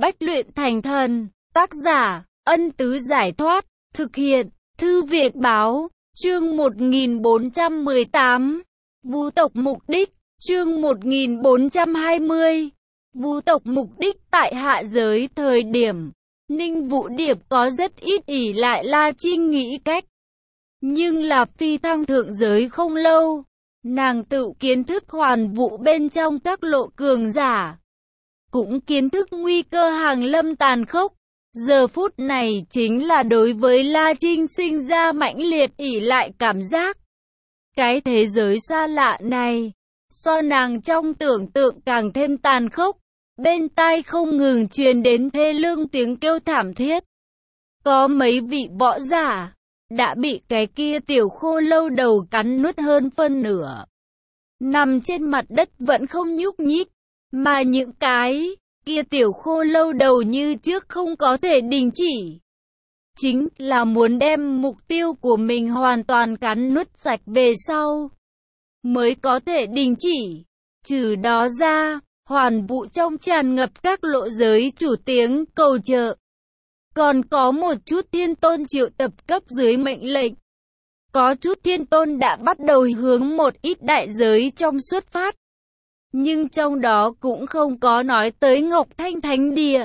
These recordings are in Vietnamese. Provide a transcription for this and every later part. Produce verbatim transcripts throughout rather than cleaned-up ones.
Bách luyện thành thần. Tác giả, Ân Tứ Giải Thoát. Thực hiện, Thư viện Báo. Chương một nghìn bốn trăm mười tám. Vu tộc mục đích. Chương một nghìn bốn trăm hai mươi. Vu tộc mục đích. Tại hạ giới thời điểm, Ninh Vũ Điệp có rất ít ỷ lại La Trinh nghĩ cách. Nhưng là phi thăng thượng giới không lâu, nàng tự kiến thức hoàn vũ bên trong các lộ cường giả, cũng kiến thức nguy cơ hàng lâm tàn khốc. Giờ phút này chính là đối với La Trinh sinh ra mãnh liệt ỷ lại cảm giác. Cái thế giới xa lạ này, so nàng trong tưởng tượng càng thêm tàn khốc. Bên tai không ngừng truyền đến thê lương tiếng kêu thảm thiết. Có mấy vị võ giả đã bị cái kia tiểu khô lâu đầu cắn nuốt hơn phân nửa, nằm trên mặt đất vẫn không nhúc nhích. Mà những cái kia tiểu khô lâu đầu như trước không có thể đình chỉ, chính là muốn đem mục tiêu của mình hoàn toàn cắn nuốt sạch về sau mới có thể đình chỉ. Trừ đó ra, hoàn vũ trong tràn ngập các lộ giới chủ tiếng cầu trợ. Còn có một chút thiên tôn triệu tập cấp dưới mệnh lệnh. Có chút thiên tôn đã bắt đầu hướng một ít đại giới trong xuất phát. Nhưng trong đó cũng không có nói tới Ngọc Thanh Thánh Địa.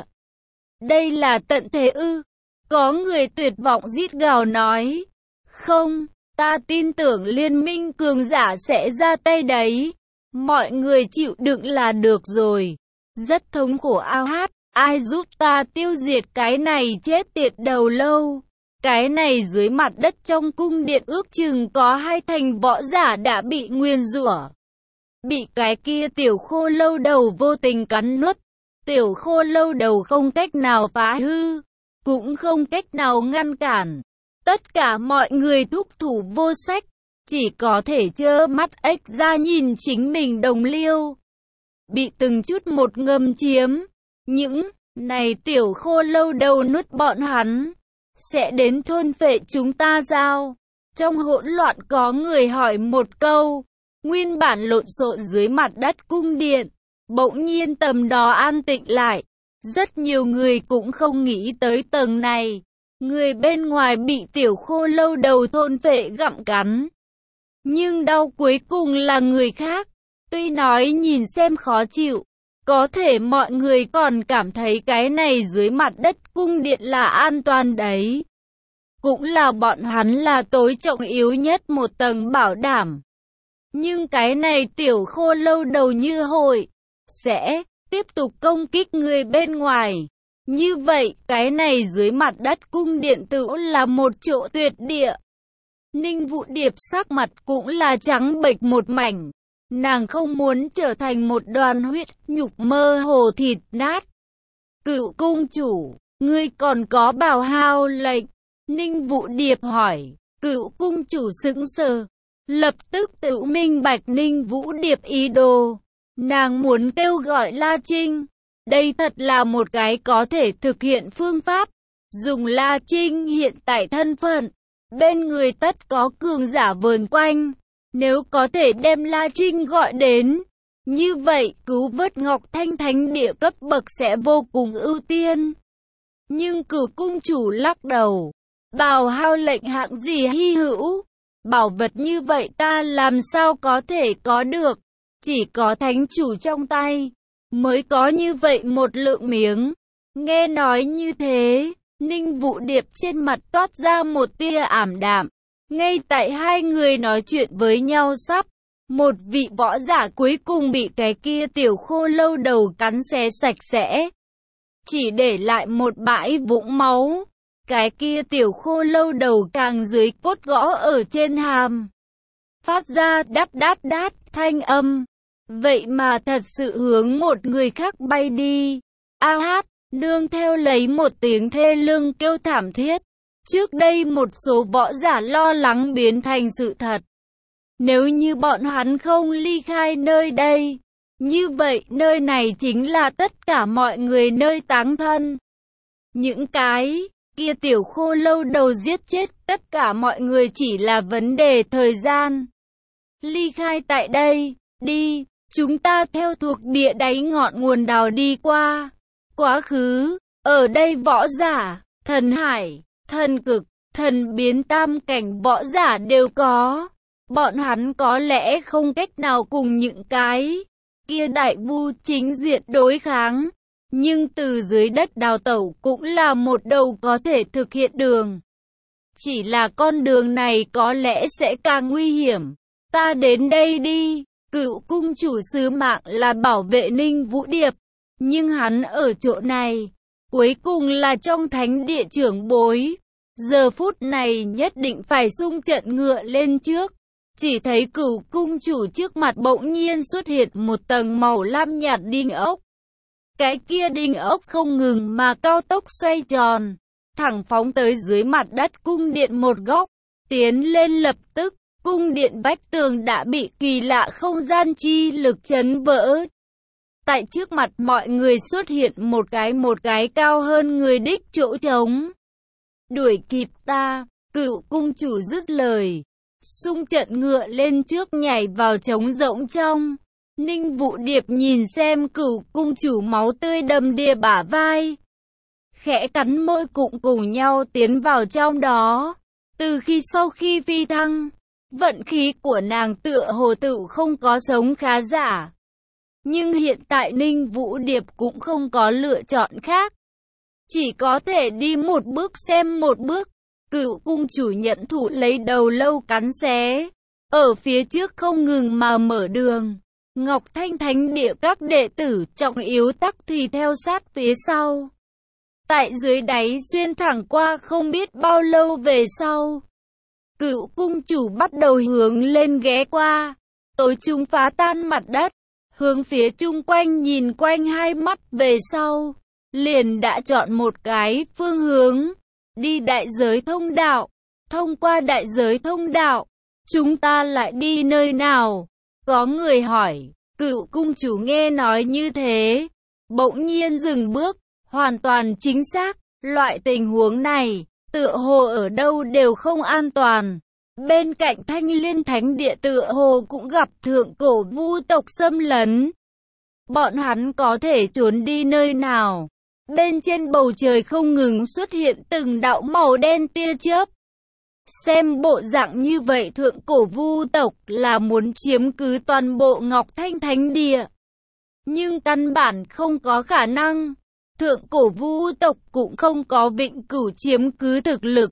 Đây là tận thế ư? Có người tuyệt vọng rít gào nói. Không, ta tin tưởng liên minh cường giả sẽ ra tay đấy. Mọi người chịu đựng là được rồi. Rất thống khổ ao hát. Ai giúp ta tiêu diệt cái này chết tiệt đầu lâu. Cái này dưới mặt đất trong cung điện ước chừng có hai thành võ giả đã bị nguyền rủa. Bị cái kia tiểu khô lâu đầu vô tình cắn nuốt. Tiểu khô lâu đầu không cách nào phá hư, cũng không cách nào ngăn cản. Tất cả mọi người thúc thủ vô sách, chỉ có thể trơ mắt ếch ra nhìn chính mình đồng liêu bị từng chút một ngầm chiếm. Những này tiểu khô lâu đầu nuốt bọn hắn sẽ đến thôn phệ chúng ta sao? Trong hỗn loạn có người hỏi một câu. Nguyên bản lộn xộn dưới mặt đất cung điện, bỗng nhiên tầm đó an tĩnh lại. Rất nhiều người cũng không nghĩ tới tầng này. Người bên ngoài bị tiểu khô lâu đầu thôn phệ gặm cắn. Nhưng đau cuối cùng là người khác. Tuy nói nhìn xem khó chịu, có thể mọi người còn cảm thấy cái này dưới mặt đất cung điện là an toàn đấy. Cũng là bọn hắn là tối trọng yếu nhất một tầng bảo đảm. Nhưng cái này tiểu khô lâu đầu như hội sẽ tiếp tục công kích người bên ngoài. Như vậy, cái này dưới mặt đất cung điện tử là một chỗ tuyệt địa. Ninh Vũ Điệp sắc mặt cũng là trắng bệch một mảnh. Nàng không muốn trở thành một đoàn huyết nhục mơ hồ thịt nát. Cựu cung chủ, ngươi còn có bảo hao lệnh? Ninh Vũ Điệp hỏi. Cựu cung chủ sững sờ, lập tức tự minh bạch Ninh Vũ Điệp ý đồ. Nàng muốn kêu gọi La Trinh. Đây thật là một cái có thể thực hiện phương pháp. Dùng La Trinh hiện tại thân phận, bên người tất có cường giả vờn quanh. Nếu có thể đem La Trinh gọi đến, như vậy cứu vớt Ngọc Thanh Thánh Địa cấp bậc sẽ vô cùng ưu tiên. Nhưng cửu cung chủ lắc đầu. Bảo hao lệnh hạng gì hy hữu? Bảo vật như vậy ta làm sao có thể có được? Chỉ có thánh chủ trong tay mới có như vậy một lượng miếng. Nghe nói như thế, Ninh Vũ Điệp trên mặt toát ra một tia ảm đạm. Ngay tại hai người nói chuyện với nhau sắp, một vị võ giả cuối cùng bị cái kia tiểu khô lâu đầu cắn xé sạch sẽ, chỉ để lại một bãi vũng máu. Cái kia tiểu khô lâu đầu càng dưới cốt gõ ở trên hàm, phát ra đát đát đát thanh âm. Vậy mà thật sự hướng một người khác bay đi. A hát, nương theo lấy một tiếng thê lương kêu thảm thiết. Trước đây một số võ giả lo lắng biến thành sự thật. Nếu như bọn hắn không ly khai nơi đây, như vậy nơi này chính là tất cả mọi người nơi táng thân. Những cái kia tiểu khô lâu đầu giết chết tất cả mọi người chỉ là vấn đề thời gian. Ly khai tại đây, đi, chúng ta theo thuộc địa đáy ngọn nguồn đào đi qua. quá khứ. Ở đây võ giả, thần hải, thần cực, thần biến tam cảnh võ giả đều có. Bọn hắn có lẽ không cách nào cùng những cái kia đại vu chính diện đối kháng, nhưng từ dưới đất đào tẩu cũng là một đầu có thể thực hiện đường. Chỉ là con đường này có lẽ sẽ càng nguy hiểm. Ta đến đây đi. Cựu cung chủ sứ mạng là bảo vệ Ninh Vũ Điệp, nhưng hắn ở chỗ này, cuối cùng là trong thánh địa trưởng bối. Giờ phút này nhất định phải xung trận ngựa lên trước. Chỉ thấy cửu cung chủ trước mặt bỗng nhiên xuất hiện một tầng màu lam nhạt đinh ốc. Cái kia đinh ốc không ngừng mà cao tốc xoay tròn, thẳng phóng tới dưới mặt đất cung điện một góc. Tiến lên lập tức, cung điện vách tường đã bị kỳ lạ không gian chi lực chấn vỡ. Tại trước mặt mọi người xuất hiện một cái một cái cao hơn người đích chỗ trống. Đuổi kịp ta, cựu cung chủ dứt lời. Xung trận ngựa lên trước nhảy vào trống rỗng trong. Ninh Vũ Điệp nhìn xem cửu cung chủ máu tươi đầm đìa bả vai. Khẽ cắn môi cũng cùng nhau tiến vào trong đó. Từ khi sau khi phi thăng, vận khí của nàng tựa hồ tự không có sống khá giả. Nhưng hiện tại Ninh Vũ Điệp cũng không có lựa chọn khác. Chỉ có thể đi một bước xem một bước. Cựu cung chủ nhận thủ lấy đầu lâu cắn xé. Ở phía trước không ngừng mà mở đường. Ngọc Thanh Thánh Địa các đệ tử trọng yếu tắc thì theo sát phía sau. Tại dưới đáy xuyên thẳng qua không biết bao lâu về sau. Cựu cung chủ bắt đầu hướng lên ghé qua. Tối trung phá tan mặt đất. Hướng phía chung quanh nhìn quanh hai mắt về sau. Liền đã chọn một cái phương hướng. Đi đại giới thông đạo. Thông qua đại giới thông đạo, chúng ta lại đi nơi nào? Có người hỏi. Cựu cung chủ nghe nói như thế, bỗng nhiên dừng bước. Hoàn toàn chính xác. Loại tình huống này, tựa hồ ở đâu đều không an toàn. Bên cạnh Thanh Liên Thánh Địa tựa hồ cũng gặp thượng cổ vu tộc xâm lấn. Bọn hắn có thể trốn đi nơi nào? Bên trên bầu trời không ngừng xuất hiện từng đạo màu đen tia chớp. Xem bộ dạng như vậy thượng cổ vu tộc là muốn chiếm cứ toàn bộ Ngọc Thanh Thánh Địa. Nhưng căn bản không có khả năng. Thượng cổ vu tộc cũng không có vĩnh cửu chiếm cứ thực lực.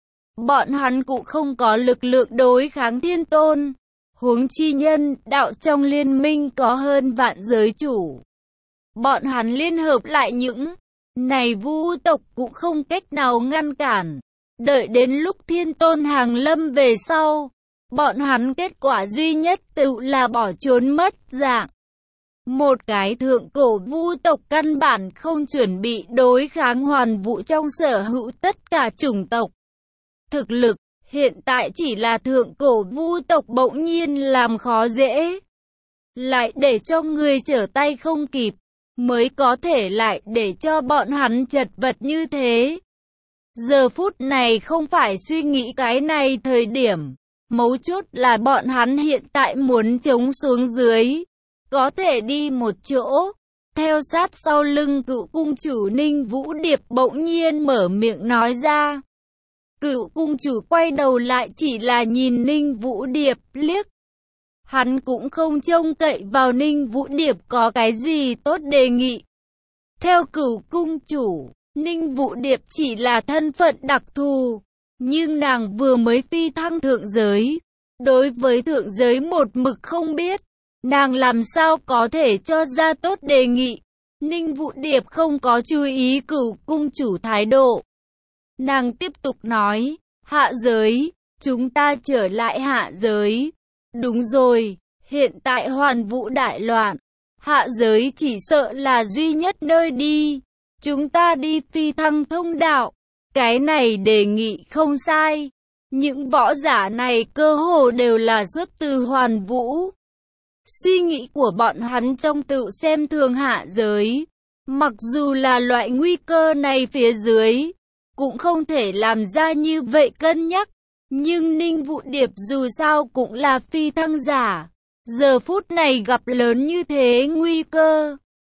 Bọn hắn cũng không có lực lượng đối kháng thiên tôn. Huống chi nhân đạo trong liên minh có hơn vạn giới chủ. Bọn hắn liên hợp lại những này vu tộc cũng không cách nào ngăn cản. Đợi đến lúc thiên tôn hàng lâm về sau, bọn hắn kết quả duy nhất tự là bỏ trốn mất dạng. Một cái thượng cổ vu tộc căn bản không chuẩn bị đối kháng hoàn vũ trong sở hữu tất cả chủng tộc. Thực lực, hiện tại chỉ là thượng cổ vu tộc bỗng nhiên làm khó dễ. Lại để cho người trở tay không kịp, mới có thể lại để cho bọn hắn chật vật như thế. Giờ phút này không phải suy nghĩ cái này thời điểm. Mấu chốt là bọn hắn hiện tại muốn chống xuống dưới. Có thể đi một chỗ. Theo sát sau lưng cựu cung chủ Ninh Vũ Điệp bỗng nhiên mở miệng nói ra. Cựu cung chủ quay đầu lại chỉ là nhìn Ninh Vũ Điệp liếc. Hắn cũng không trông cậy vào Ninh Vũ Điệp có cái gì tốt đề nghị. Theo cửu cung chủ, Ninh Vũ Điệp chỉ là thân phận đặc thù. Nhưng nàng vừa mới phi thăng thượng giới. Đối với thượng giới một mực không biết. Nàng làm sao có thể cho ra tốt đề nghị. Ninh Vũ Điệp không có chú ý cửu cung chủ thái độ. Nàng tiếp tục nói, hạ giới, chúng ta trở lại hạ giới. Đúng rồi, hiện tại hoàn vũ đại loạn. Hạ giới chỉ sợ là duy nhất nơi đi. Chúng ta đi phi thăng thông đạo. Cái này đề nghị không sai. Những võ giả này cơ hồ đều là xuất từ hoàn vũ. Suy nghĩ của bọn hắn trong tự xem thường hạ giới. Mặc dù là loại nguy cơ này phía dưới, cũng không thể làm ra như vậy cân nhắc. Nhưng Ninh Vũ Điệp dù sao cũng là phi thăng giả. Giờ phút này gặp lớn như thế nguy cơ.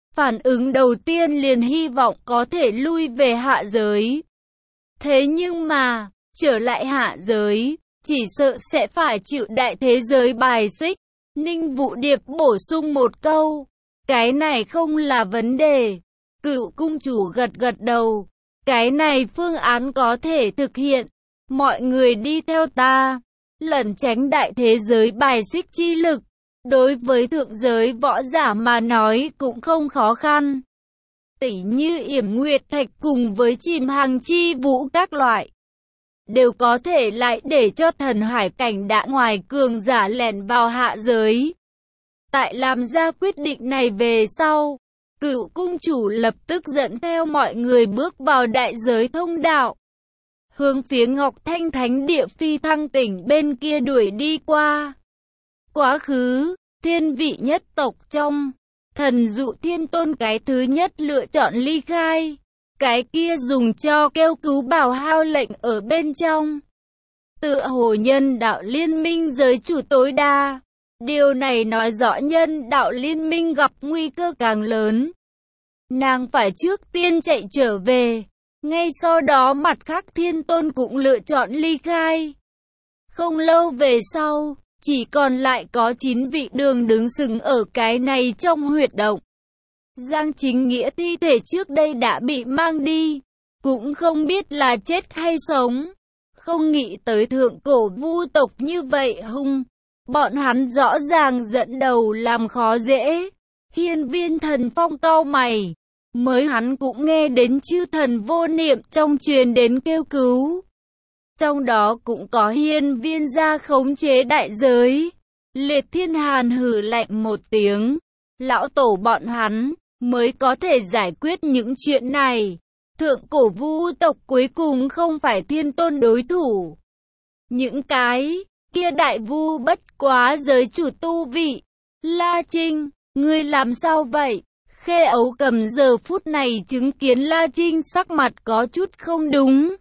Phản ứng đầu tiên liền hy vọng có thể lui về hạ giới. Thế nhưng mà, trở lại hạ giới, chỉ sợ sẽ phải chịu đại thế giới bài xích. Ninh Vũ Điệp bổ sung một câu, cái này không là vấn đề. Cựu cung chủ gật gật đầu, cái này phương án có thể thực hiện. Mọi người đi theo ta, lẩn tránh đại thế giới bài xích chi lực. Đối với thượng giới võ giả mà nói cũng không khó khăn. Tỉ như Yểm Nguyệt Thạch cùng với Chìm Hằng Chi Vũ các loại, đều có thể lại để cho thần hải cảnh đã ngoài cường giả lẻn vào hạ giới. Tại làm ra quyết định này về sau, Cựu cung chủ lập tức dẫn theo mọi người bước vào đại giới thông đạo, hướng phía Ngọc Thanh Thánh Địa phi thăng tỉnh bên kia đuổi đi qua. Quá khứ, thiên vị nhất tộc trong Thần Dụ Thiên Tôn cái thứ nhất lựa chọn ly khai, cái kia dùng cho kêu cứu bảo hao lệnh ở bên trong. Tựa hồ nhân đạo liên minh giới chủ tối đa. Điều này nói rõ nhân đạo liên minh gặp nguy cơ càng lớn. Nàng phải trước tiên chạy trở về. Ngay sau đó mặt khác thiên tôn cũng lựa chọn ly khai. Không lâu về sau, chỉ còn lại có chín vị đường đứng sừng ở cái này trong huyệt động. Giang Chính Nghĩa thi thể trước đây đã bị mang đi, cũng không biết là chết hay sống. Không nghĩ tới thượng cổ vu tộc như vậy hung. Bọn hắn rõ ràng dẫn đầu làm khó dễ. Hiên Viên Thần Phong cau mày. Mới hắn cũng nghe đến chư thần vô niệm trong truyền đến kêu cứu. Trong đó cũng có Hiên Viên gia khống chế đại giới. Liệt Thiên Hàn hừ lạnh một tiếng. Lão tổ bọn hắn mới có thể giải quyết những chuyện này. Thượng cổ vu tộc cuối cùng không phải thiên tôn đối thủ. Những cái kia đại vu bất quá giới chủ tu vị. La Trinh, ngươi làm sao vậy? Khê Ấu Cầm giờ phút này chứng kiến La Trinh sắc mặt có chút không đúng.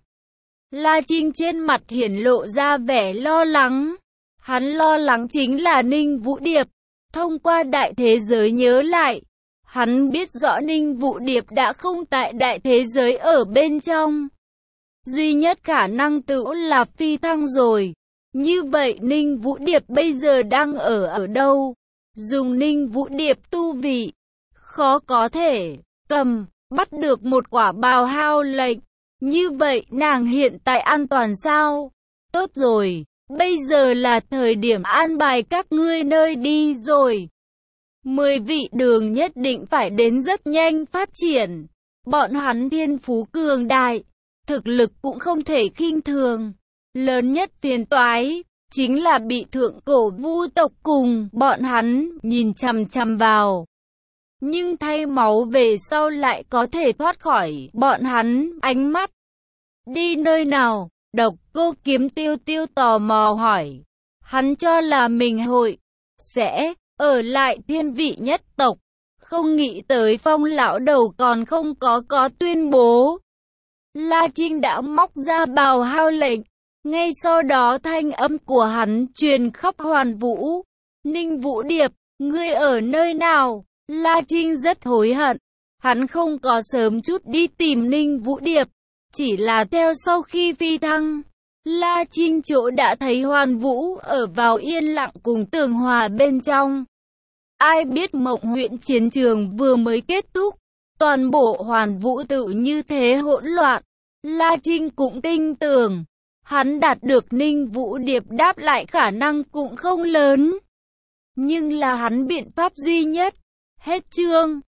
La Trinh trên mặt hiển lộ ra vẻ lo lắng. Hắn lo lắng chính là Ninh Vũ Điệp. Thông qua đại thế giới nhớ lại, hắn biết rõ Ninh Vũ Điệp đã không tại đại thế giới ở bên trong. Duy nhất khả năng tự là phi thăng rồi. Như vậy Ninh Vũ Điệp bây giờ đang ở ở đâu? Dùng Ninh Vũ Điệp tu vị, khó có thể cầm, bắt được một quả bào hao lệnh. Như vậy nàng hiện tại an toàn sao? Tốt rồi, bây giờ là thời điểm an bài các ngươi nơi đi rồi. Mười vị đường nhất định phải đến rất nhanh phát triển. Bọn hắn thiên phú cường đại, thực lực cũng không thể khinh thường. Lớn nhất phiền toái chính là bị thượng cổ vu tộc cùng bọn hắn nhìn chằm chằm vào. Nhưng thay máu về sau lại có thể thoát khỏi bọn hắn ánh mắt. Đi nơi nào? Độc Cô Kiếm Tiêu Tiêu tò mò hỏi. Hắn cho là mình hội sẽ ở lại thiên vị nhất tộc. Không nghĩ tới Phong lão đầu còn không có có tuyên bố. La Trinh đã móc ra bào hao lệnh. Ngay sau đó thanh âm của hắn truyền khắp hoàn vũ. Ninh Vũ Điệp, ngươi ở nơi nào? La Trinh rất hối hận. Hắn không có sớm chút đi tìm Ninh Vũ Điệp. Chỉ là theo sau khi phi thăng, La Trinh chỗ đã thấy hoàn vũ ở vào yên lặng cùng tường hòa bên trong. Ai biết Mộng huyện chiến trường vừa mới kết thúc, toàn bộ hoàn vũ tự như thế hỗn loạn. La Trinh cũng tin tưởng, hắn đạt được Ninh Vũ Điệp đáp lại khả năng cũng không lớn. Nhưng là hắn biện pháp duy nhất. Hết chương.